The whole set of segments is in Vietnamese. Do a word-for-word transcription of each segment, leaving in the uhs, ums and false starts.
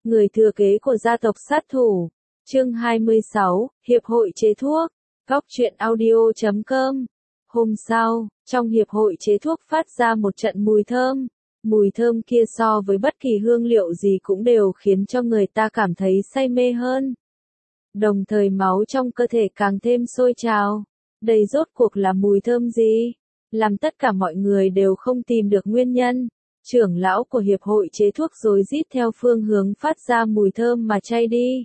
người thừa kế của gia tộc sát thủ. Chương hai mươi sáu, Hiệp hội chế thuốc. Góc truyện audio chấm com. Hôm sau, trong hiệp hội chế thuốc phát ra một trận mùi thơm. Mùi thơm kia so với bất kỳ hương liệu gì cũng đều khiến cho người ta cảm thấy say mê hơn. Đồng thời máu trong cơ thể càng thêm sôi trào. Đây rốt cuộc là mùi thơm gì? Làm tất cả mọi người đều không tìm được nguyên nhân. Trưởng lão của hiệp hội chế thuốc rối rít theo phương hướng phát ra mùi thơm mà chay đi.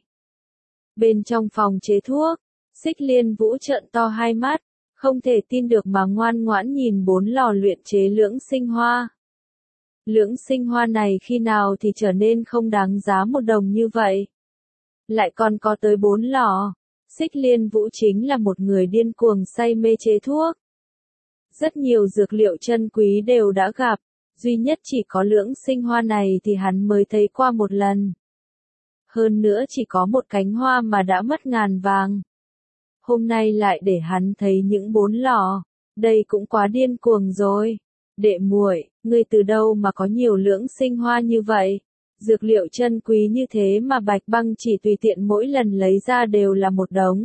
Bên trong phòng chế thuốc, Xích Liên Vũ trợn to hai mắt, không thể tin được mà ngoan ngoãn nhìn bốn lò luyện chế lưỡng sinh hoa. Lưỡng sinh hoa này khi nào thì trở nên không đáng giá một đồng như vậy? Lại còn có tới bốn lò. Xích Liên Vũ chính là một người điên cuồng say mê chế thuốc. Rất nhiều dược liệu chân quý đều đã gặp, duy nhất chỉ có lưỡng sinh hoa này thì hắn mới thấy qua một lần. Hơn nữa chỉ có một cánh hoa mà đã mất ngàn vàng. Hôm nay lại để hắn thấy những bốn lò, đây cũng quá điên cuồng rồi. Đệ muội, ngươi từ đâu mà có nhiều lưỡng sinh hoa như vậy? Dược liệu chân quý như thế mà Bạch Băng chỉ tùy tiện mỗi lần lấy ra đều là một đống.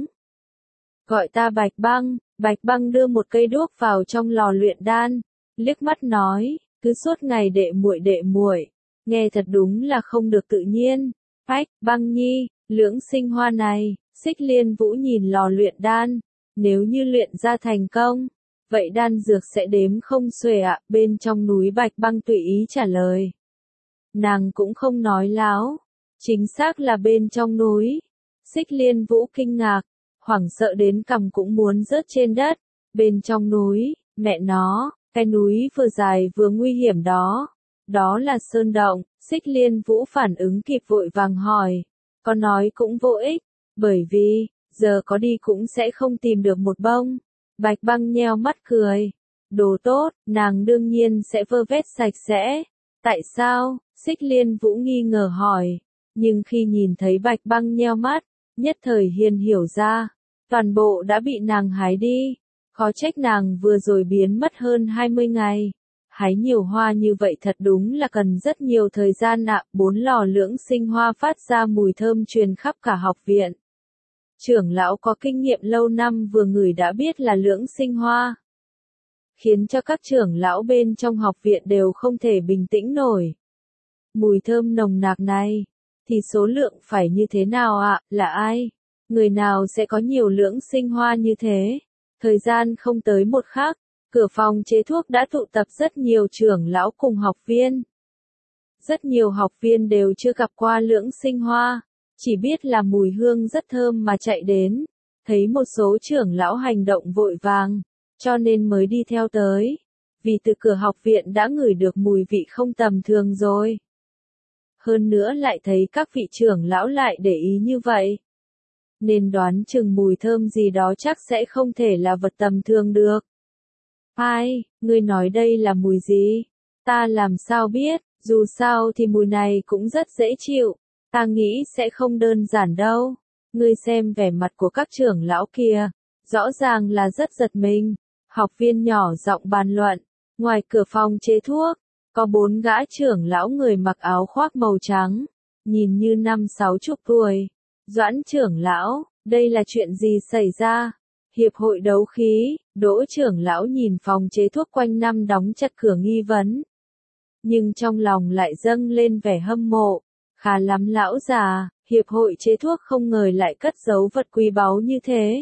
Gọi ta Bạch Băng. Bạch Băng đưa một cây đuốc vào trong lò luyện đan, liếc mắt nói, cứ suốt ngày đệ muội đệ muội, nghe thật đúng là không được tự nhiên. Bạch Băng nhi, lưỡng sinh hoa này. Xích Liên Vũ nhìn lò luyện đan, nếu như luyện ra thành công, vậy đan dược sẽ đếm không xuể ạ. Bên trong núi Bạch Băng tùy ý trả lời. Nàng cũng không nói láo, chính xác là bên trong núi. Xích Liên Vũ kinh ngạc, hoảng sợ đến cằm cũng muốn rớt trên đất. Bên trong núi, mẹ nó, cái núi vừa dài vừa nguy hiểm đó. Đó là sơn động. Xích Liên Vũ phản ứng kịp vội vàng hỏi. Có nói cũng vô ích, bởi vì, giờ có đi cũng sẽ không tìm được một bông. Bạch Băng nheo mắt cười. Đồ tốt, nàng đương nhiên sẽ vơ vét sạch sẽ. Tại sao? Xích Liên Vũ nghi ngờ hỏi. Nhưng khi nhìn thấy Bạch Băng nheo mắt, nhất thời hiền hiểu ra. Toàn bộ đã bị nàng hái đi. Khó trách nàng vừa rồi biến mất hơn hai mươi ngày. Hái nhiều hoa như vậy thật đúng là cần rất nhiều thời gian ạ. Bốn lò lưỡng sinh hoa phát ra mùi thơm truyền khắp cả học viện. Trưởng lão có kinh nghiệm lâu năm vừa ngửi đã biết là lưỡng sinh hoa. Khiến cho các trưởng lão bên trong học viện đều không thể bình tĩnh nổi. Mùi thơm nồng nặc này, thì số lượng phải như thế nào ạ? Là ai? Người nào sẽ có nhiều lưỡng sinh hoa như thế? Thời gian không tới một khắc, cửa phòng chế thuốc đã tụ tập rất nhiều trưởng lão cùng học viên. Rất nhiều học viên đều chưa gặp qua lưỡng sinh hoa, chỉ biết là mùi hương rất thơm mà chạy đến. Thấy một số trưởng lão hành động vội vàng, cho nên mới đi theo tới. Vì từ cửa học viện đã ngửi được mùi vị không tầm thường rồi. Hơn nữa lại thấy các vị trưởng lão lại để ý như vậy. Nên đoán chừng mùi thơm gì đó chắc sẽ không thể là vật tầm thường được. Ai, ngươi nói đây là mùi gì? Ta làm sao biết, dù sao thì mùi này cũng rất dễ chịu. Ta nghĩ sẽ không đơn giản đâu. Ngươi xem vẻ mặt của các trưởng lão kia, rõ ràng là rất giật mình. Học viên nhỏ giọng bàn luận. Ngoài cửa phòng chế thuốc, có bốn gã trưởng lão người mặc áo khoác màu trắng, nhìn như năm sáu chục tuổi. Doãn trưởng lão, đây là chuyện gì xảy ra? Hiệp hội đấu khí. Đỗ trưởng lão nhìn phòng chế thuốc quanh năm đóng chặt cửa nghi vấn. Nhưng trong lòng lại dâng lên vẻ hâm mộ. Khá lắm lão già, hiệp hội chế thuốc không ngờ lại cất giấu vật quý báu như thế.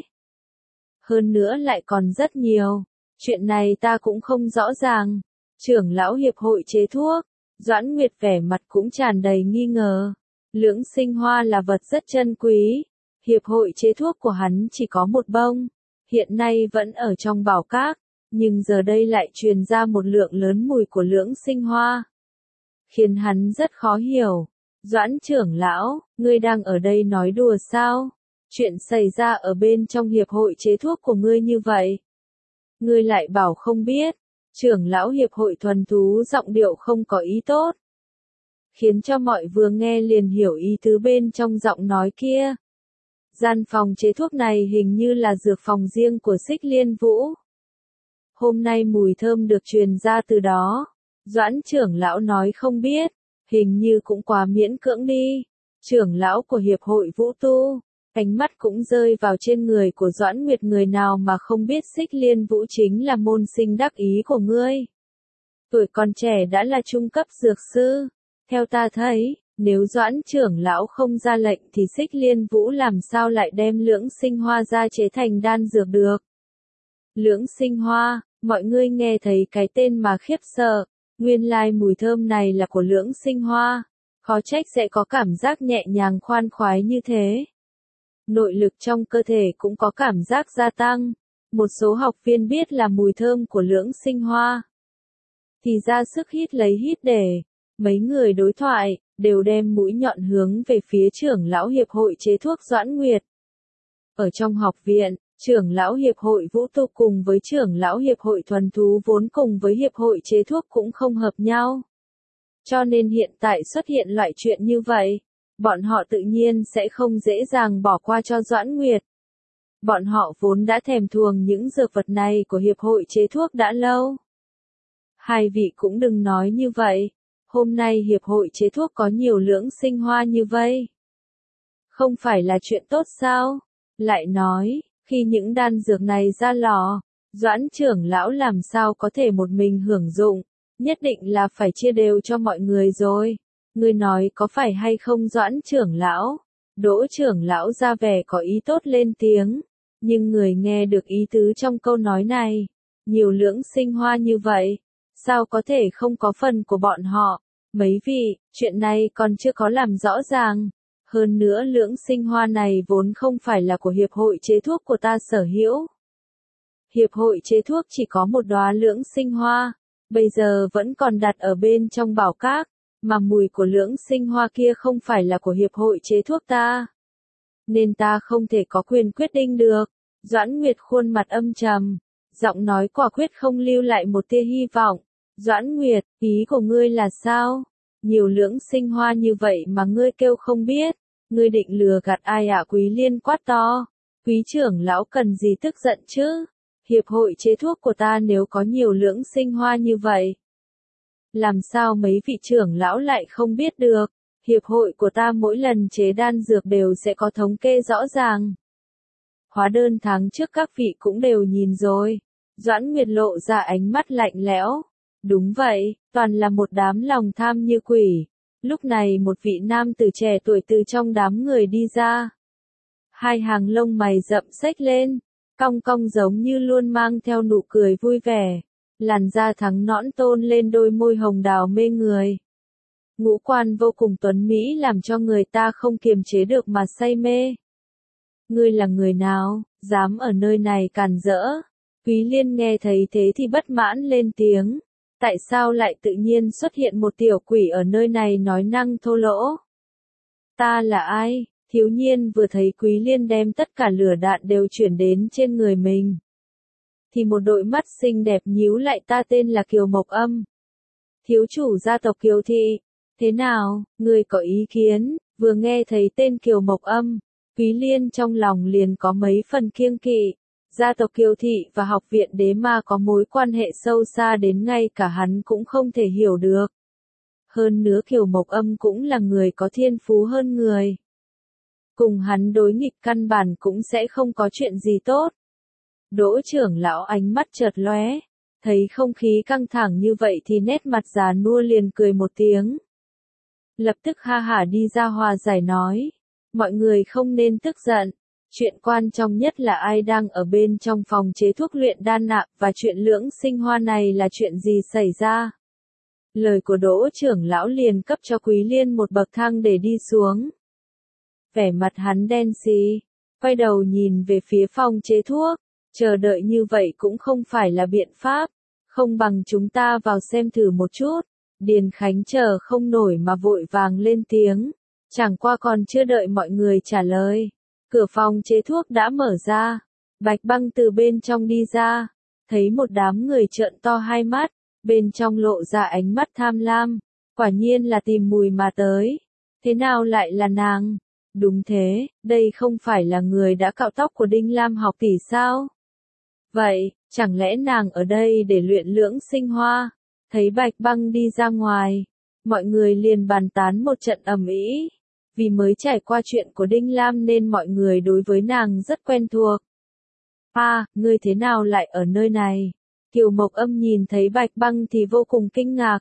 Hơn nữa lại còn rất nhiều. Chuyện này ta cũng không rõ ràng. Trưởng lão hiệp hội chế thuốc, Doãn Nguyệt vẻ mặt cũng tràn đầy nghi ngờ. Lưỡng sinh hoa là vật rất chân quý. Hiệp hội chế thuốc của hắn chỉ có một bông. Hiện nay vẫn ở trong bảo các. Nhưng giờ đây lại truyền ra một lượng lớn mùi của lưỡng sinh hoa. Khiến hắn rất khó hiểu. Doãn trưởng lão, ngươi đang ở đây nói đùa sao? Chuyện xảy ra ở bên trong hiệp hội chế thuốc của ngươi như vậy. Ngươi lại bảo không biết. Trưởng lão hiệp hội thuần thú giọng điệu không có ý tốt. Khiến cho mọi vừa nghe liền hiểu ý tứ bên trong giọng nói kia. Gian phòng chế thuốc này hình như là dược phòng riêng của Xích Liên Vũ. Hôm nay mùi thơm được truyền ra từ đó. Doãn trưởng lão nói không biết, hình như cũng quá miễn cưỡng đi. trưởng lão của Hiệp hội Vũ Tu. Ánh mắt cũng rơi vào trên người của Doãn Nguyệt, người nào mà không biết Xích Liên Vũ chính là môn sinh đắc ý của ngươi. Tuổi còn trẻ đã là trung cấp dược sư. Theo ta thấy, nếu Doãn trưởng lão không ra lệnh thì Xích Liên Vũ làm sao lại đem lưỡng sinh hoa ra chế thành đan dược được. Lưỡng sinh hoa, mọi người nghe thấy cái tên mà khiếp sợ, nguyên lai mùi thơm này là của lưỡng sinh hoa, khó trách sẽ có cảm giác nhẹ nhàng khoan khoái như thế. Nội lực trong cơ thể cũng có cảm giác gia tăng, một số học viên biết là mùi thơm của lưỡng sinh hoa thì ra sức hít lấy hít để, mấy người đối thoại, đều đem mũi nhọn hướng về phía trưởng lão Hiệp hội chế thuốc Doãn Nguyệt. Ở trong học viện, trưởng lão Hiệp hội Vũ Tu cùng với trưởng lão Hiệp hội Thuần Thú vốn cùng với Hiệp hội chế thuốc cũng không hợp nhau. Cho nên hiện tại xuất hiện loại chuyện như vậy, bọn họ tự nhiên sẽ không dễ dàng bỏ qua cho Doãn Nguyệt. Bọn họ vốn đã thèm thuồng những dược vật này của Hiệp hội chế thuốc đã lâu. Hai vị cũng đừng nói như vậy, hôm nay Hiệp hội chế thuốc có nhiều lưỡng sinh hoa như vậy. Không phải là chuyện tốt sao? Lại nói, khi những đan dược này ra lò, Doãn trưởng lão làm sao có thể một mình hưởng dụng, nhất định là phải chia đều cho mọi người rồi. Ngươi nói có phải hay không Doãn trưởng lão? Đỗ trưởng lão ra vẻ có ý tốt lên tiếng, nhưng người nghe được ý tứ trong câu nói này, nhiều lưỡng sinh hoa như vậy, sao có thể không có phần của bọn họ? Mấy vị, chuyện này còn chưa có làm rõ ràng. Hơn nữa lưỡng sinh hoa này vốn không phải là của Hiệp hội chế thuốc của ta sở hữu. Hiệp hội chế thuốc chỉ có một đóa lưỡng sinh hoa, bây giờ vẫn còn đặt ở bên trong bảo các, mà mùi của lưỡng sinh hoa kia không phải là của Hiệp hội chế thuốc ta. Nên ta không thể có quyền quyết định được. Doãn Nguyệt khuôn mặt âm trầm, giọng nói quả quyết không lưu lại một tia hy vọng. Doãn Nguyệt, ý của ngươi là sao? Nhiều lưỡng sinh hoa như vậy mà ngươi kêu không biết, ngươi định lừa gạt ai ạ? Quý Liên quát to. Quý trưởng lão cần gì tức giận chứ? Hiệp hội chế thuốc của ta nếu có nhiều lưỡng sinh hoa như vậy, làm sao mấy vị trưởng lão lại không biết được? Hiệp hội của ta mỗi lần chế đan dược đều sẽ có thống kê rõ ràng. Hóa đơn tháng trước các vị cũng đều nhìn rồi. Doãn Nguyệt lộ ra ánh mắt lạnh lẽo. Đúng vậy, toàn là một đám lòng tham như quỷ. Lúc này một vị nam tử trẻ tuổi từ trong đám người đi ra. Hai hàng lông mày rậm xếch lên, cong cong giống như luôn mang theo nụ cười vui vẻ. Làn da trắng nõn tôn lên đôi môi hồng đào mê người. Ngũ quan vô cùng tuấn mỹ làm cho người ta không kiềm chế được mà say mê. Ngươi là người nào, dám ở nơi này càn rỡ? Quý Liên nghe thấy thế thì bất mãn lên tiếng. Tại sao lại tự nhiên xuất hiện một tiểu quỷ ở nơi này nói năng thô lỗ? Ta là ai? Thiếu nhiên vừa thấy Quý Liên đem tất cả lửa đạn đều chuyển đến trên người mình, thì một đôi mắt xinh đẹp nhíu lại. Ta tên là Kiều Mộc Âm, thiếu chủ gia tộc Kiều Thị. Thế nào, người có ý kiến? Vừa nghe thấy tên Kiều Mộc Âm, Quý Liên trong lòng liền có mấy phần kiêng kỵ. Gia tộc Kiều Thị và học viện Đế Ma có mối quan hệ sâu xa đến ngay cả hắn cũng không thể hiểu được. Hơn nữa Kiều Mộc Âm cũng là người có thiên phú hơn người. Cùng hắn đối nghịch căn bản cũng sẽ không có chuyện gì tốt. Đỗ trưởng lão ánh mắt chợt lóe, thấy không khí căng thẳng như vậy thì nét mặt già nua liền cười một tiếng. Lập tức ha hả đi ra hòa giải nói, mọi người không nên tức giận. Chuyện quan trọng nhất là ai đang ở bên trong phòng chế thuốc luyện đan nạp và chuyện lưỡng sinh hoa này là chuyện gì xảy ra. Lời của Đỗ trưởng lão liền cấp cho Quý Liên một bậc thang để đi xuống. Vẻ mặt hắn đen xì, quay đầu nhìn về phía phòng chế thuốc, chờ đợi như vậy cũng không phải là biện pháp, không bằng chúng ta vào xem thử một chút. Điền Khánh chờ không nổi mà vội vàng lên tiếng, chẳng qua còn chưa đợi mọi người trả lời. Cửa phòng chế thuốc đã mở ra, Bạch Băng từ bên trong đi ra, thấy một đám người trợn to hai mắt, bên trong lộ ra ánh mắt tham lam, quả nhiên là tìm mùi mà tới. Thế nào lại là nàng? Đúng thế, đây không phải là người đã cạo tóc của Đinh Lam học tỷ sao? Vậy, chẳng lẽ nàng ở đây để luyện lưỡng sinh hoa? Thấy Bạch Băng đi ra ngoài, mọi người liền bàn tán một trận ầm ĩ. vì mới trải qua chuyện của Đinh Lam nên mọi người đối với nàng rất quen thuộc. À, ngươi thế nào lại ở nơi này? Kiều Mộc Âm nhìn thấy Bạch Băng thì vô cùng kinh ngạc.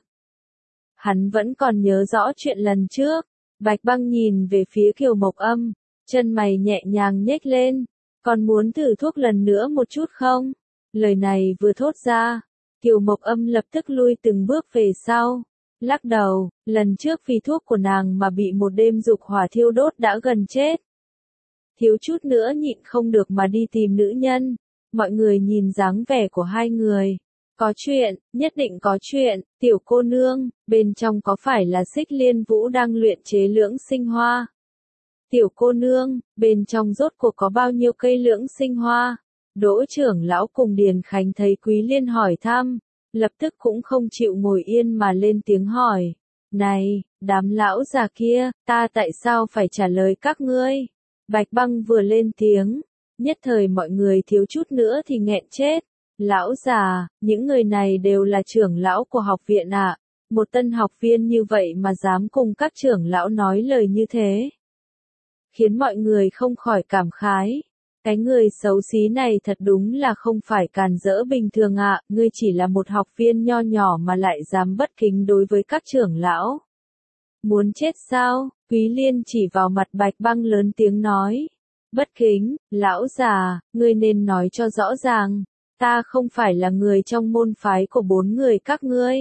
Hắn vẫn còn nhớ rõ chuyện lần trước. Bạch Băng nhìn về phía Kiều Mộc Âm, chân mày nhẹ nhàng nhếch lên. Còn muốn thử thuốc lần nữa một chút không? Lời này vừa thốt ra, Kiều Mộc Âm lập tức lui từng bước về sau. Lắc đầu, lần trước vì thuốc của nàng mà bị một đêm dục hỏa thiêu đốt đã gần chết. Thiếu chút nữa nhịn không được mà đi tìm nữ nhân. Mọi người nhìn dáng vẻ của hai người. Có chuyện, nhất định có chuyện, tiểu cô nương, bên trong có phải là Xích Liên Vũ đang luyện chế lưỡng sinh hoa? Tiểu cô nương, bên trong rốt cuộc có bao nhiêu cây lưỡng sinh hoa? Đỗ trưởng lão cùng Điền Khánh thấy Quý Liên hỏi thăm, lập tức cũng không chịu ngồi yên mà lên tiếng hỏi. Này, đám lão già kia, ta tại sao phải trả lời các ngươi? Bạch Băng vừa lên tiếng, nhất thời mọi người thiếu chút nữa thì nghẹn chết. Lão già, những người này đều là trưởng lão của học viện ạ. À? Một tân học viên như vậy mà dám cùng các trưởng lão nói lời như thế. Khiến mọi người không khỏi cảm khái. Cái người xấu xí này thật đúng là không phải càn rỡ bình thường ạ. À. Ngươi chỉ là một học viên nho nhỏ mà lại dám bất kính đối với các trưởng lão. Muốn chết sao? Quý Liên chỉ vào mặt Bạch Băng lớn tiếng nói. Bất kính, lão già, ngươi nên nói cho rõ ràng. Ta không phải là người trong môn phái của bốn người các ngươi.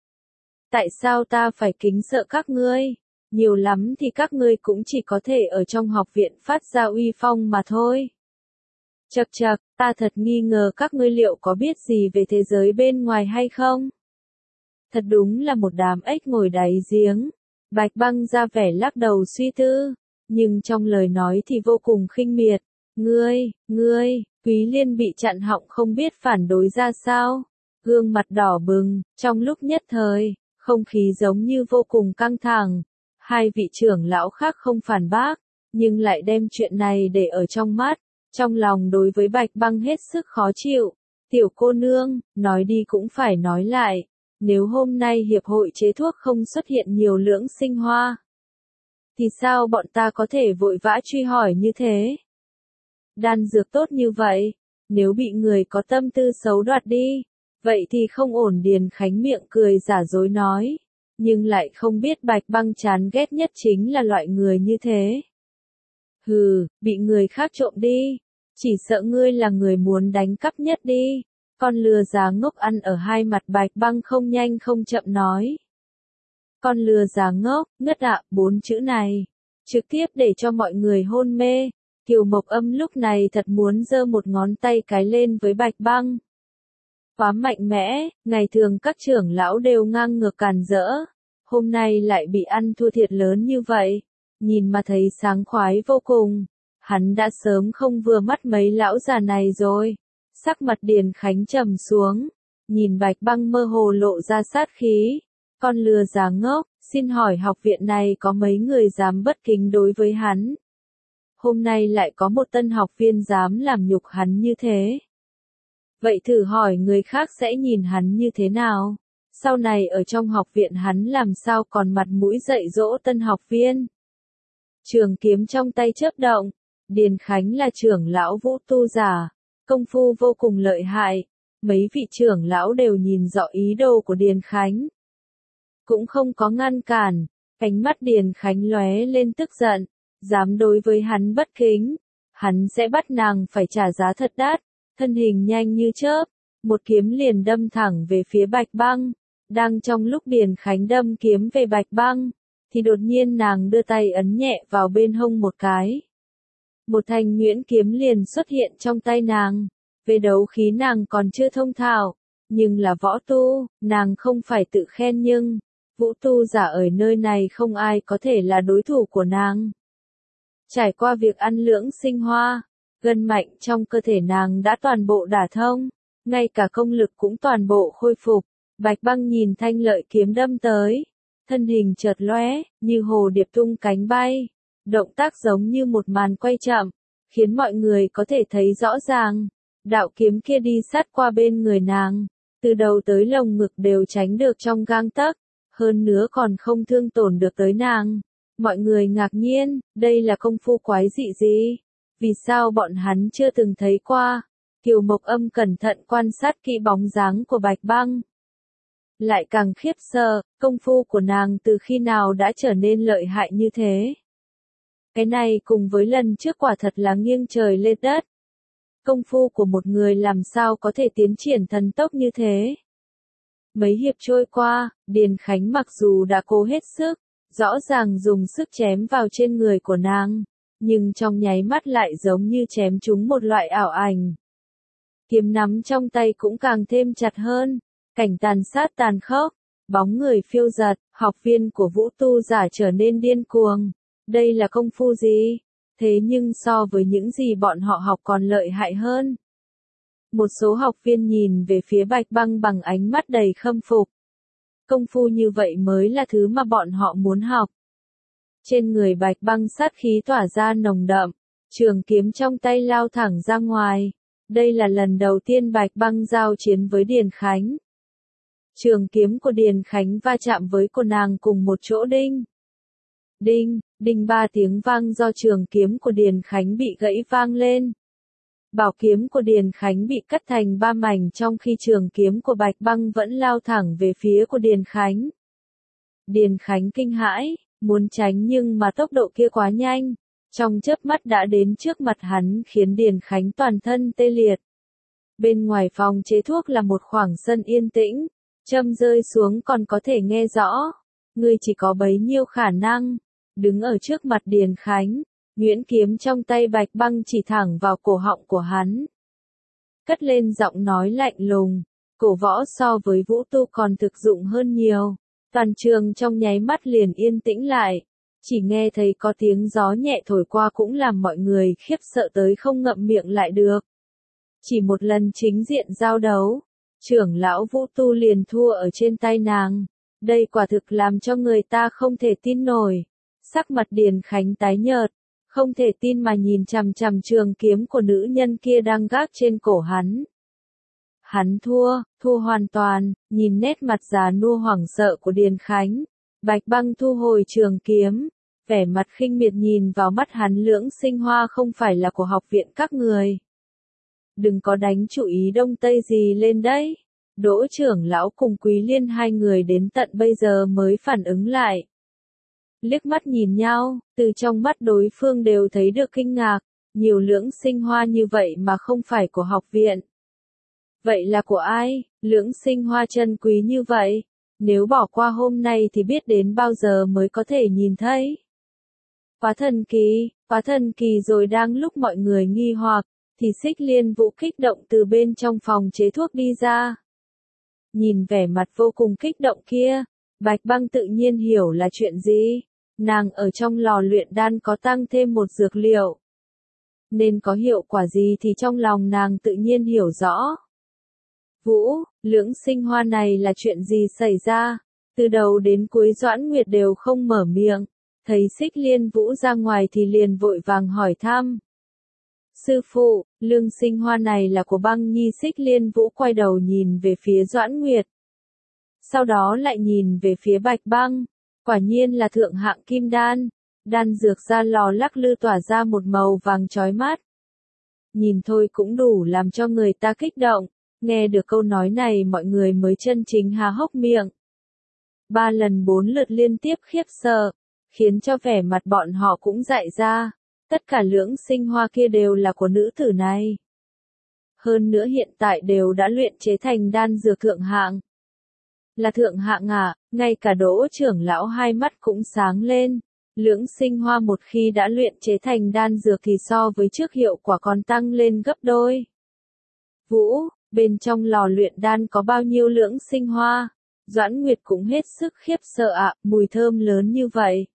Tại sao ta phải kính sợ các ngươi? Nhiều lắm thì các ngươi cũng chỉ có thể ở trong học viện phát ra uy phong mà thôi. Chậc chậc, ta thật nghi ngờ các ngươi liệu có biết gì về thế giới bên ngoài hay không? Thật đúng là một đám ếch ngồi đáy giếng. Bạch Băng ra vẻ lắc đầu suy tư, nhưng trong lời nói thì vô cùng khinh miệt. Ngươi, ngươi, Quý Liên bị chặn họng không biết phản đối ra sao. Gương mặt đỏ bừng, trong lúc nhất thời, không khí giống như vô cùng căng thẳng. Hai vị trưởng lão khác không phản bác, nhưng lại đem chuyện này để ở trong mắt. Trong lòng đối với Bạch Băng hết sức khó chịu. Tiểu cô nương, nói đi cũng phải nói lại. Nếu hôm nay hiệp hội chế thuốc không xuất hiện nhiều lưỡng sinh hoa, thì sao bọn ta có thể vội vã truy hỏi như thế? Đan dược tốt như vậy, nếu bị người có tâm tư xấu đoạt đi, vậy thì không ổn. Điền Khánh miệng cười giả dối nói, nhưng lại không biết Bạch Băng chán ghét nhất chính là loại người như thế. Hừ, bị người khác trộm đi, chỉ sợ ngươi là người muốn đánh cắp nhất đi. Con lừa già ngốc ăn ở hai mặt Bạch Băng không nhanh không chậm nói. Con lừa già ngốc, ngất ạ, bốn chữ này, trực tiếp để cho mọi người hôn mê. Kiều Mộc Âm lúc này thật muốn giơ một ngón tay cái lên với Bạch Băng. Quá mạnh mẽ, ngày thường các trưởng lão đều ngang ngược càn rỡ. Hôm nay lại bị ăn thua thiệt lớn như vậy. Nhìn mà thấy sáng khoái vô cùng. Hắn đã sớm không vừa mắt mấy lão già này rồi. Sắc mặt Điền Khánh trầm xuống. Nhìn Bạch Băng mơ hồ lộ ra sát khí. Con lừa già ngốc, xin hỏi học viện này có mấy người dám bất kính đối với hắn? Hôm nay lại có một tân học viên dám làm nhục hắn như thế. Vậy thử hỏi người khác sẽ nhìn hắn như thế nào? Sau này ở trong học viện hắn làm sao còn mặt mũi dạy dỗ tân học viên? Trường kiếm trong tay chớp động. Điền Khánh là trưởng lão vũ tu giả. Công phu vô cùng lợi hại. Mấy vị trưởng lão đều nhìn rõ ý đồ của Điền Khánh. Cũng không có ngăn cản. Ánh mắt Điền Khánh lóe lên tức giận. Dám đối với hắn bất kính, hắn sẽ bắt nàng phải trả giá thật đắt. Thân hình nhanh như chớp, một kiếm liền đâm thẳng về phía Bạch Băng. Đang trong lúc Điền Khánh đâm kiếm về Bạch Băng, thì đột nhiên nàng đưa tay ấn nhẹ vào bên hông một cái. Một thanh nhuyễn kiếm liền xuất hiện trong tay nàng. Về đấu khí nàng còn chưa thông thạo, nhưng là võ tu, nàng không phải tự khen nhưng, vũ tu giả ở nơi này không ai có thể là đối thủ của nàng. Trải qua việc ăn lưỡng sinh hoa, gân mạnh trong cơ thể nàng đã toàn bộ đả thông, ngay cả công lực cũng toàn bộ khôi phục. Bạch Băng nhìn thanh lợi kiếm đâm tới, thân hình chợt lóe, như hồ điệp tung cánh bay, động tác giống như một màn quay chậm, khiến mọi người có thể thấy rõ ràng, đạo kiếm kia đi sát qua bên người nàng, từ đầu tới lồng ngực đều tránh được trong gang tấc, hơn nữa còn không thương tổn được tới nàng. Mọi người ngạc nhiên, đây là công phu quái dị gì? Vì sao bọn hắn chưa từng thấy qua? Kiều Mộc Âm cẩn thận quan sát kỹ bóng dáng của Bạch Băng. Lại càng khiếp sợ, công phu của nàng từ khi nào đã trở nên lợi hại như thế? Cái này cùng với lần trước quả thật là nghiêng trời lên đất. Công phu của một người làm sao có thể tiến triển thần tốc như thế? Mấy hiệp trôi qua, Điền Khánh mặc dù đã cố hết sức, rõ ràng dùng sức chém vào trên người của nàng, nhưng trong nháy mắt lại giống như chém trúng một loại ảo ảnh. Kiếm nắm trong tay cũng càng thêm chặt hơn, cảnh tàn sát tàn khốc, bóng người phiêu giật, học viên của Vũ Tu giả trở nên điên cuồng. Đây là công phu gì? Thế nhưng so với những gì bọn họ học còn lợi hại hơn. Một số học viên nhìn về phía Bạch Băng bằng ánh mắt đầy khâm phục. Công phu như vậy mới là thứ mà bọn họ muốn học. Trên người Bạch Băng sát khí tỏa ra nồng đậm, trường kiếm trong tay lao thẳng ra ngoài. Đây là lần đầu tiên Bạch Băng giao chiến với Điền Khánh. Trường kiếm của Điền Khánh va chạm với của nàng cùng một chỗ đinh. Đinh, đinh ba tiếng vang do trường kiếm của Điền Khánh bị gãy vang lên. Bảo kiếm của Điền Khánh bị cắt thành ba mảnh trong khi trường kiếm của Bạch Băng vẫn lao thẳng về phía của Điền Khánh. Điền Khánh kinh hãi, muốn tránh nhưng mà tốc độ kia quá nhanh, trong chớp mắt đã đến trước mặt hắn khiến Điền Khánh toàn thân tê liệt. Bên ngoài phòng chế thuốc là một khoảng sân yên tĩnh, châm rơi xuống còn có thể nghe rõ. Ngươi chỉ có bấy nhiêu khả năng, đứng ở trước mặt Điền Khánh. Nhuyễn kiếm trong tay Bạch Băng chỉ thẳng vào cổ họng của hắn. Cất lên giọng nói lạnh lùng, cổ võ so với Vũ Tu còn thực dụng hơn nhiều. Toàn trường trong nháy mắt liền yên tĩnh lại, chỉ nghe thấy có tiếng gió nhẹ thổi qua cũng làm mọi người khiếp sợ tới không ngậm miệng lại được. Chỉ một lần chính diện giao đấu, trưởng lão Vũ Tu liền thua ở trên tay nàng. Đây quả thực làm cho người ta không thể tin nổi. Sắc mặt Điền Khánh tái nhợt, không thể tin mà nhìn chằm chằm trường kiếm của nữ nhân kia đang gác trên cổ hắn. Hắn thua, thua hoàn toàn, nhìn nét mặt già nua hoảng sợ của Điền Khánh. Bạch Băng thu hồi trường kiếm, vẻ mặt khinh miệt nhìn vào mắt hắn. Lưỡng Sinh Hoa không phải là của học viện các người. Đừng có đánh chủ ý đông tây gì lên đấy. Đỗ trưởng lão cùng Quý Liên hai người đến tận bây giờ mới phản ứng lại. Liếc mắt nhìn nhau, từ trong mắt đối phương đều thấy được kinh ngạc, nhiều Lưỡng Sinh Hoa như vậy mà không phải của học viện. Vậy là của ai? Lưỡng Sinh Hoa chân quý như vậy, nếu bỏ qua hôm nay thì biết đến bao giờ mới có thể nhìn thấy. Quá thần kỳ, quá thần kỳ rồi. Đang lúc mọi người nghi hoặc, thì Xích Liên Vũ kích động từ bên trong phòng chế thuốc đi ra. Nhìn vẻ mặt vô cùng kích động kia, Bạch Băng tự nhiên hiểu là chuyện gì. Nàng ở trong lò luyện đan có tăng thêm một dược liệu, nên có hiệu quả gì thì trong lòng nàng tự nhiên hiểu rõ. Vũ, Lưỡng Sinh Hoa này là chuyện gì xảy ra? Từ đầu đến cuối Doãn Nguyệt đều không mở miệng, thấy Xích Liên Vũ ra ngoài thì liền vội vàng hỏi thăm. Sư phụ, Lưỡng Sinh Hoa này là của Băng Nhi. Xích Liên Vũ quay đầu nhìn về phía Doãn Nguyệt, sau đó lại nhìn về phía Bạch Băng. Quả nhiên là thượng hạng kim đan, đan dược ra lò lắc lư tỏa ra một màu vàng chói mắt. Nhìn thôi cũng đủ làm cho người ta kích động, nghe được câu nói này mọi người mới chân chính há hốc miệng. Ba lần bốn lượt liên tiếp khiếp sợ, khiến cho vẻ mặt bọn họ cũng dại ra, tất cả Lưỡng Sinh Hoa kia đều là của nữ tử này. Hơn nữa hiện tại đều đã luyện chế thành đan dược thượng hạng. Là thượng hạng à? Ngay cả Đỗ trưởng lão hai mắt cũng sáng lên. Lưỡng Sinh Hoa một khi đã luyện chế thành đan dược thì so với trước hiệu quả còn tăng lên gấp đôi. Vũ, bên trong lò luyện đan có bao nhiêu Lưỡng Sinh Hoa? Doãn Nguyệt cũng hết sức khiếp sợ ạ, mùi thơm lớn như vậy.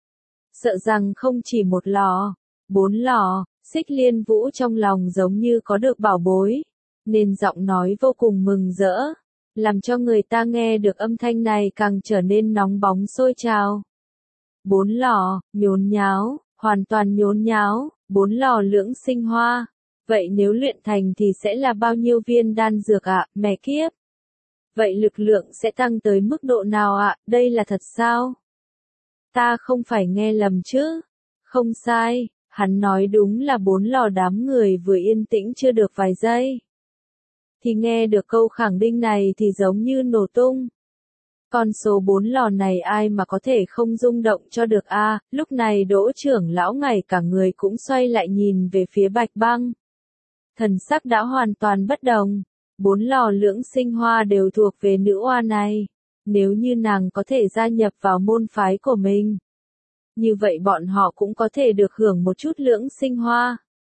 Sợ rằng không chỉ một lò, bốn lò. Xích Liên Vũ trong lòng giống như có được bảo bối, nên giọng nói vô cùng mừng rỡ, làm cho người ta nghe được âm thanh này càng trở nên nóng bóng sôi trào. Bốn lò, nhốn nháo, hoàn toàn nhốn nháo, bốn lò Lưỡng Sinh Hoa. Vậy nếu luyện thành thì sẽ là bao nhiêu viên đan dược ạ, mẹ kiếp? Vậy lực lượng sẽ tăng tới mức độ nào ạ, đây là thật sao? Ta không phải nghe lầm chứ? Không sai, hắn nói đúng là bốn lò. Đám người vừa yên tĩnh chưa được vài giây. Thì nghe được câu khẳng định này thì giống như nổ tung. Con số bốn lò này ai mà có thể không rung động cho được a? À, lúc này Đỗ trưởng lão ngay cả người cũng xoay lại nhìn về phía Bạch Băng. Thần sắc đã hoàn toàn bất đồng. Bốn lò lưỡng sinh hoa đều thuộc về nữ oa này. Nếu như nàng có thể gia nhập vào môn phái của mình, như vậy bọn họ cũng có thể được hưởng một chút lưỡng sinh hoa.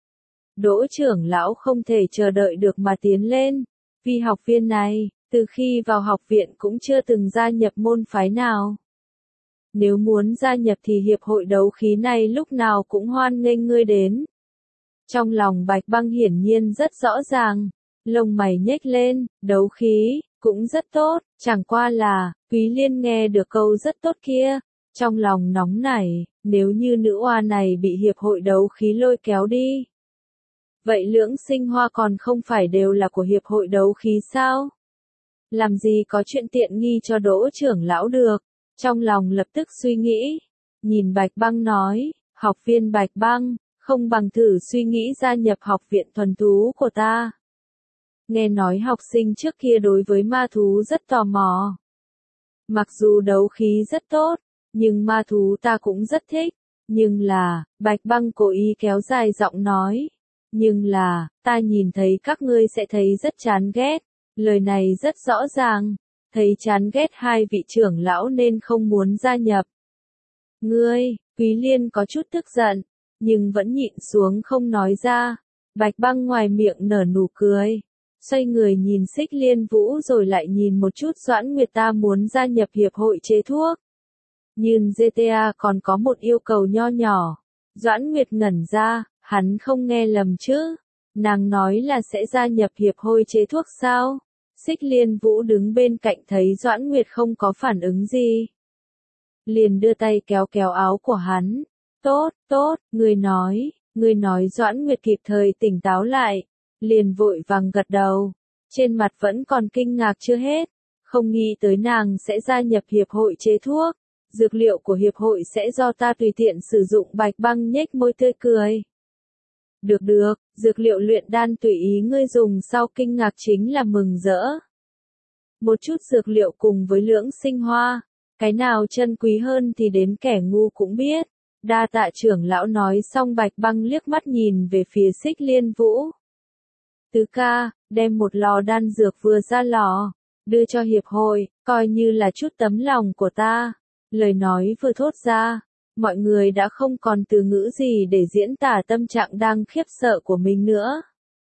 Đỗ trưởng lão không thể chờ đợi được mà tiến lên. Vì học viên này, từ khi vào học viện cũng chưa từng gia nhập môn phái nào. Nếu muốn gia nhập thì hiệp hội đấu khí này lúc nào cũng hoan nghênh ngươi đến. Trong lòng Bạch Băng hiển nhiên rất rõ ràng, lông mày nhếch lên, đấu khí, cũng rất tốt, chẳng qua là, Quý Liên nghe được câu rất tốt kia, trong lòng nóng nảy, nếu như nữ oa này bị hiệp hội đấu khí lôi kéo đi. Vậy lưỡng sinh hoa còn không phải đều là của hiệp hội đấu khí sao? Làm gì có chuyện tiện nghi cho Đỗ trưởng lão được, trong lòng lập tức suy nghĩ, nhìn Bạch Băng nói, học viên Bạch Băng, không bằng thử suy nghĩ gia nhập học viện thuần thú của ta. Nghe nói học sinh trước kia đối với ma thú rất tò mò. Mặc dù đấu khí rất tốt, nhưng ma thú ta cũng rất thích. Nhưng là, Bạch Băng cố ý kéo dài giọng nói. Nhưng là, ta nhìn thấy các ngươi sẽ thấy rất chán ghét. Lời này rất rõ ràng. Thấy chán ghét hai vị trưởng lão nên không muốn gia nhập. Ngươi, Quý Liên có chút tức giận, nhưng vẫn nhịn xuống không nói ra. Bạch Băng ngoài miệng nở nụ cười. Xoay người nhìn Xích Liên Vũ rồi lại nhìn một chút Doãn Nguyệt. Ta muốn gia nhập hiệp hội chế thuốc. Nhưng giê tê a còn có một yêu cầu nho nhỏ. Doãn Nguyệt ngẩn ra, hắn không nghe lầm chứ. Nàng nói là sẽ gia nhập hiệp hội chế thuốc sao? Xích Liên Vũ đứng bên cạnh thấy Doãn Nguyệt không có phản ứng gì. Liền đưa tay kéo kéo áo của hắn. Tốt, tốt, người nói, người nói. Doãn Nguyệt kịp thời tỉnh táo lại. Liền vội vàng gật đầu. Trên mặt vẫn còn kinh ngạc chưa hết. Không nghĩ tới nàng sẽ gia nhập hiệp hội chế thuốc. Dược liệu của hiệp hội sẽ do ta tùy tiện sử dụng. Bạch Băng nhếch môi tươi cười. Được được, dược liệu luyện đan tùy ý ngươi dùng. Sau kinh ngạc chính là mừng rỡ. Một chút dược liệu cùng với lưỡng sinh hoa. Cái nào chân quý hơn thì đến kẻ ngu cũng biết. Đa tạ trưởng lão nói xong Bạch Băng liếc mắt nhìn về phía Xích Liên Vũ. Tứ ca, đem một lò đan dược vừa ra lò, đưa cho hiệp hội, coi như là chút tấm lòng của ta. Lời nói vừa thốt ra, mọi người đã không còn từ ngữ gì để diễn tả tâm trạng đang khiếp sợ của mình nữa.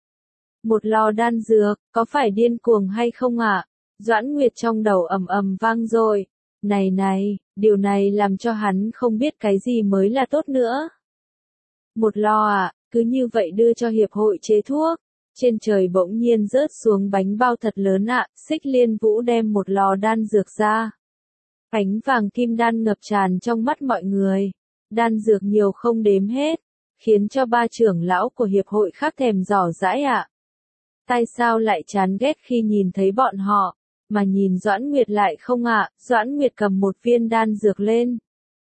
Một lò đan dược, có phải điên cuồng hay không ạ? À? Doãn Nguyệt trong đầu ầm ầm vang rồi. Này này, điều này làm cho hắn không biết cái gì mới là tốt nữa. Một lò ạ, à, cứ như vậy đưa cho hiệp hội chế thuốc. Trên trời bỗng nhiên rớt xuống bánh bao thật lớn ạ. À. Xích Liên Vũ đem một lò đan dược ra. Ánh vàng kim đan ngập tràn trong mắt mọi người. Đan dược nhiều không đếm hết, khiến cho ba trưởng lão của hiệp hội khác thèm giỏ dãi ạ. À. Tại sao lại chán ghét khi nhìn thấy bọn họ, mà nhìn Doãn Nguyệt lại không ạ? À? Doãn Nguyệt cầm một viên đan dược lên.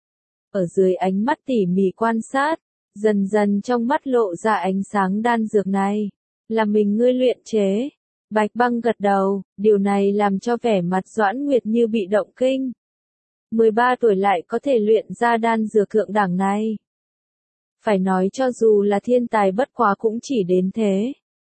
Ở dưới ánh mắt tỉ mỉ quan sát, dần dần trong mắt lộ ra ánh sáng. Đan dược này là mình ngươi luyện chế. Bạch Băng gật đầu, điều này làm cho vẻ mặt Doãn Nguyệt như bị động kinh. mười ba tuổi lại có thể luyện ra đan dược thượng đẳng này. Phải nói cho dù là thiên tài bất quá cũng chỉ đến thế.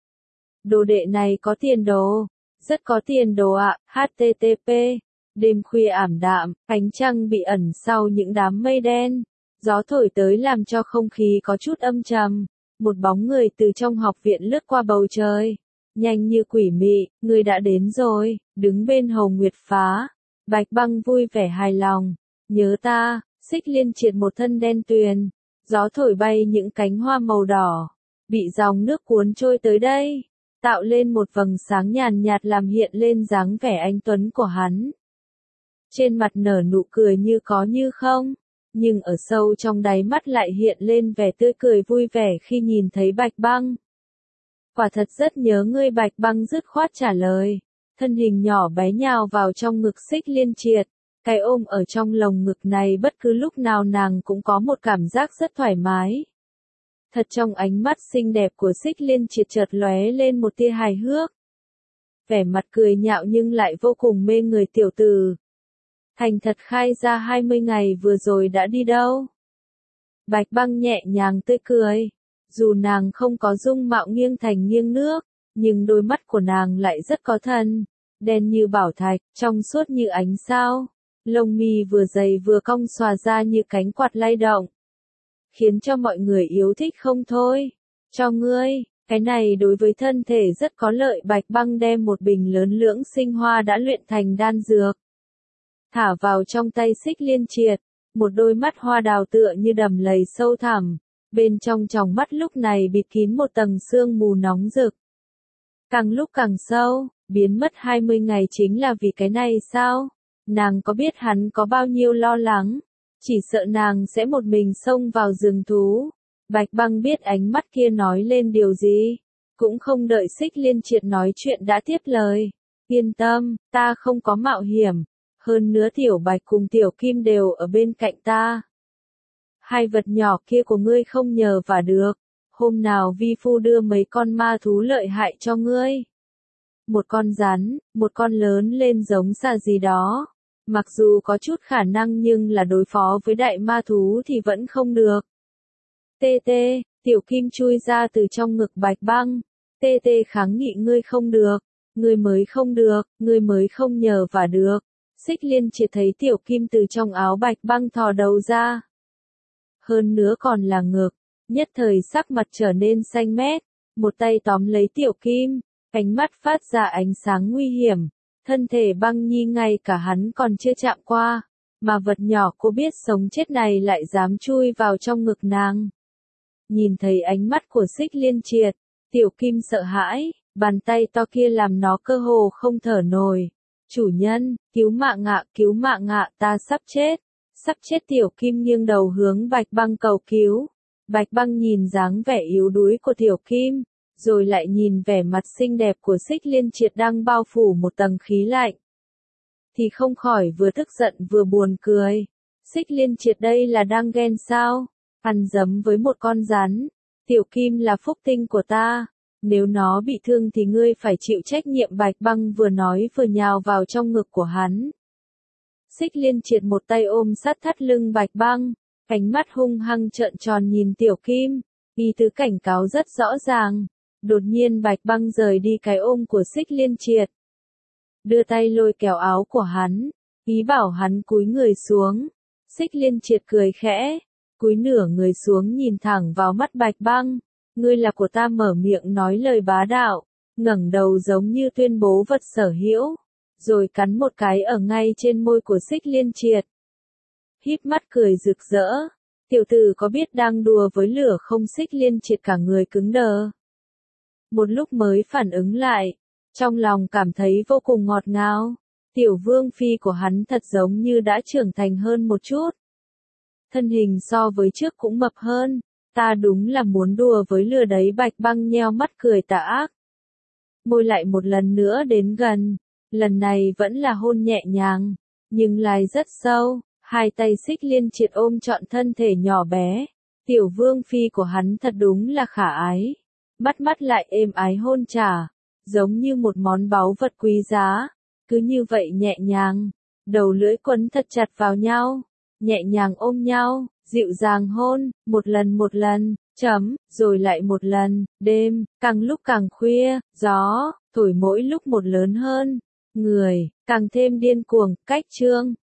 Đồ đệ này có tiền đồ, rất có tiền đồ ạ. H T T P. Đêm khuya ảm đạm, ánh trăng bị ẩn sau những đám mây đen. Gió thổi tới làm cho không khí có chút âm trầm. Một bóng người từ trong học viện lướt qua bầu trời. Nhanh như quỷ mị, người đã đến rồi, đứng bên Hồng Nguyệt Phá. Bạch Băng vui vẻ hài lòng. Nhớ ta, Xích Liên triệt một thân đen tuyền. Gió thổi bay những cánh hoa màu đỏ. Bị dòng nước cuốn trôi tới đây. Tạo lên một vầng sáng nhàn nhạt làm hiện lên dáng vẻ anh tuấn của hắn. Trên mặt nở nụ cười như có như không. Nhưng ở sâu trong đáy mắt lại hiện lên vẻ tươi cười vui vẻ khi nhìn thấy Bạch Băng. Quả thật rất nhớ ngươi. Bạch Băng dứt khoát trả lời. Thân hình nhỏ bé nhào vào trong ngực Xích Liên triệt. Cái ôm ở trong lồng ngực này bất cứ lúc nào nàng cũng có một cảm giác rất thoải mái. Thật trong ánh mắt xinh đẹp của Xích Liên Triệt chợt lóe lên một tia hài hước. Vẻ mặt cười nhạo nhưng lại vô cùng mê người tiểu tử. Thành thật khai ra hai mươi ngày vừa rồi đã đi đâu? Bạch Băng nhẹ nhàng tươi cười. Dù nàng không có dung mạo nghiêng thành nghiêng nước, nhưng đôi mắt của nàng lại rất có thần. Đen như bảo thạch, trong suốt như ánh sao. Lông mi vừa dày vừa cong xòa ra như cánh quạt lay động. Khiến cho mọi người yêu thích không thôi. Cho ngươi, cái này đối với thân thể rất có lợi. Bạch Băng đem một bình lớn lưỡng sinh hoa đã luyện thành đan dược. Thả vào trong tay Xích Liên Triệt. Một đôi mắt hoa đào tựa như đầm lầy sâu thẳm. Bên trong tròng mắt lúc này bịt kín một tầng sương mù nóng rực. Càng lúc càng sâu, biến mất hai mươi ngày chính là vì cái này sao? Nàng có biết hắn có bao nhiêu lo lắng? Chỉ sợ nàng sẽ một mình xông vào rừng thú. Bạch Băng biết ánh mắt kia nói lên điều gì. Cũng không đợi Xích Liên Triệt nói chuyện đã tiếp lời. Yên tâm, ta không có mạo hiểm. Hơn nữa Tiểu Bạch cùng Tiểu Kim đều ở bên cạnh ta. Hai vật nhỏ kia của ngươi không nhờ vả được. Hôm nào vi phu đưa mấy con ma thú lợi hại cho ngươi. Một con rắn, một con lớn lên giống xà gì đó. Mặc dù có chút khả năng nhưng là đối phó với đại ma thú thì vẫn không được. Tê tê, Tiểu Kim chui ra từ trong ngực Bạch Băng. Tê tê kháng nghị ngươi không được. Ngươi mới không được, ngươi mới không nhờ vả được. Xích Liên Triệt thấy Tiểu Kim từ trong áo Bạch Băng thò đầu ra. Hơn nữa còn là ngực. Nhất thời sắc mặt trở nên xanh mét. Một tay tóm lấy Tiểu Kim. Ánh mắt phát ra ánh sáng nguy hiểm. Thân thể Băng Nhi ngay cả hắn còn chưa chạm qua. Mà vật nhỏ cô biết sống chết này lại dám chui vào trong ngực nàng. Nhìn thấy ánh mắt của Xích Liên Triệt. Tiểu Kim sợ hãi. Bàn tay to kia làm nó cơ hồ không thở nổi. Chủ nhân, cứu mạng ạ, cứu mạng ạ, ta sắp chết. Sắp chết. Tiểu Kim nghiêng đầu hướng Bạch Băng cầu cứu. Bạch Băng nhìn dáng vẻ yếu đuối của Tiểu Kim, rồi lại nhìn vẻ mặt xinh đẹp của Xích Liên Triệt đang bao phủ một tầng khí lạnh. Thì không khỏi vừa tức giận vừa buồn cười. Xích Liên Triệt đây là đang ghen sao? Ăn dấm với một con rắn. Tiểu Kim là phúc tinh của ta. Nếu nó bị thương thì ngươi phải chịu trách nhiệm. Bạch Băng vừa nói vừa nhào vào trong ngực của hắn. Xích Liên Triệt một tay ôm sát thắt lưng Bạch Băng. Ánh mắt hung hăng trợn tròn nhìn Tiểu Kim. Ý tứ cảnh cáo rất rõ ràng. Đột nhiên Bạch Băng rời đi cái ôm của Xích Liên Triệt. Đưa tay lôi kéo áo của hắn. Ý bảo hắn cúi người xuống. Xích Liên Triệt cười khẽ. Cúi nửa người xuống nhìn thẳng vào mắt Bạch Băng. Ngươi là của ta, mở miệng nói lời bá đạo. Ngẩng đầu giống như tuyên bố vật sở hữu. Rồi cắn một cái ở ngay trên môi của Xích Liên Triệt. Híp mắt cười rực rỡ. Tiểu tử có biết đang đùa với lửa không? Xích Liên Triệt cả người cứng đờ. Một lúc mới phản ứng lại. Trong lòng cảm thấy vô cùng ngọt ngào. Tiểu vương phi của hắn thật giống như đã trưởng thành hơn một chút. Thân hình so với trước cũng mập hơn. Ta đúng là muốn đùa với lửa đấy. Bạch Băng nheo mắt cười tà ác. Môi lại một lần nữa đến gần. Lần này vẫn là hôn nhẹ nhàng. Nhưng lại rất sâu. Hai tay Xích Liên Triệt ôm trọn thân thể nhỏ bé. Tiểu vương phi của hắn thật đúng là khả ái. Bắt mắt lại êm ái hôn trả. Giống như một món báu vật quý giá. Cứ như vậy nhẹ nhàng. Đầu lưỡi quấn thật chặt vào nhau. Nhẹ nhàng ôm nhau. Dịu dàng hôn. Một lần một lần. Chấm. Rồi lại một lần. Đêm. Càng lúc càng khuya. Gió. Thổi mỗi lúc một lớn hơn. Người. Càng thêm điên cuồng. Cách chương.